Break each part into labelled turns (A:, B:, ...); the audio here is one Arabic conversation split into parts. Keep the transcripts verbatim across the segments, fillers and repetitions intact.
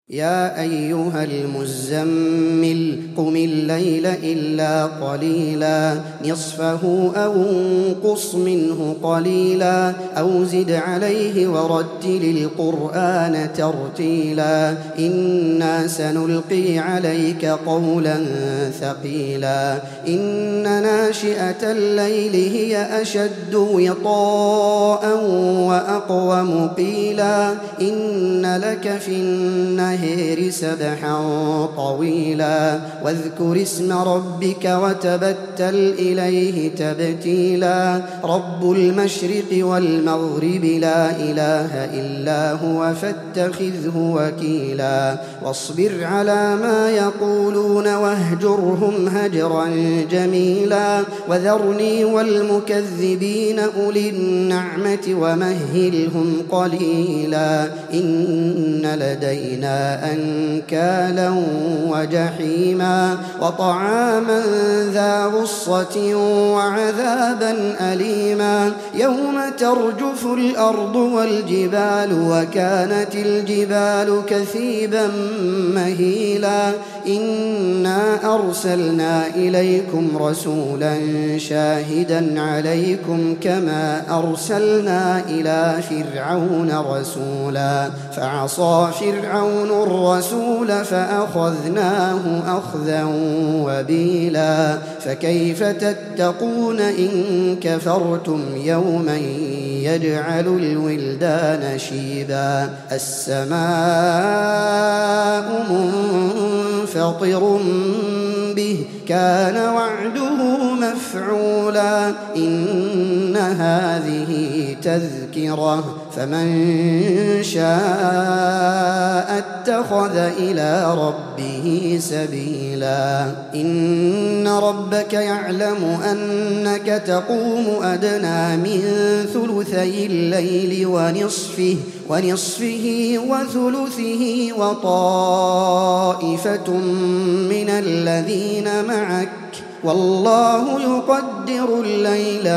A: يا أيها المزمل قم الليل إلا قليلا نصفه أو انقص منه قليلا أو زد عليه ورتل القرآن ترتيلا إنا سنلقي عليك قولا ثقيلا إن ناشئة الليل هي أشد وطاء وأقوم قيلا إن لك في النهار سبحا طويلا واذكر اسم ربك وتبتل إليه تبتيلا رب المشرق والمغرب لا إله إلا هو فاتخذه وكيلا واصبر على ما يقولون واهجرهم هجرا جميلا وذرني والمكذبين أولي النعمة ومهلهم قليلا إن لدينا أنكالا وجحيما وطعاما ذا غصة وعذابا أليما يوم ترجف الأرض والجبال وكانت الجبال كثيبا مهيلا إنا أرسلنا إليكم رسولا شاهدا عليكم كما أرسلنا إلى فرعون رسولا فعصى فرعون الرسول فأخذناه أخذا وبيلا فكيف تتقون إن كفرتم يوما يجعل الولدان شيبا السماء منفطر به كان وعده مفعولا إن هذه تذكرة فمن شاء اتخذ إلى ربه سبيلا إن ربك يعلم أنك تقوم أدنى من ثلثي الليل ونصفه ونصفه وثلثه وطائفة من الذين معك والله يقدر الليل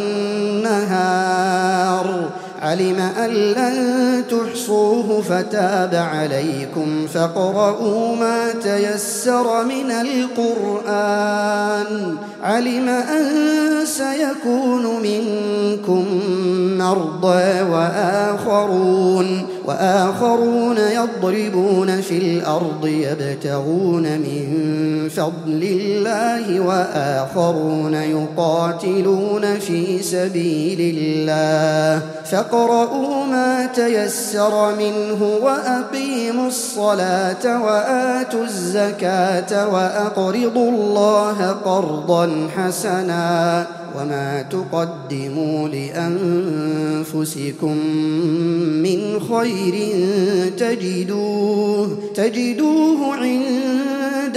A: والنهار علم أن لن تحصوه فتاب عليكم فاقرؤوا ما تيسر من القرآن علم أن سيكون منكم مرضى وآخرون وآخرون يضربون في الأرض يبتغون من فضل الله وآخرون يقاتلون في سبيل الله فاقرؤوا ما تيسر منه وأقيموا الصلاة وآتوا الزكاة وأقرضوا الله قرضا حسنا وما تقدموا لأنفسكم من خير تجدوه تجدوه عند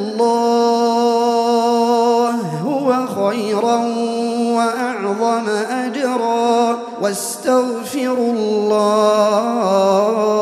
A: الله هو خيرا وأعظم أجرا واستغفروا الله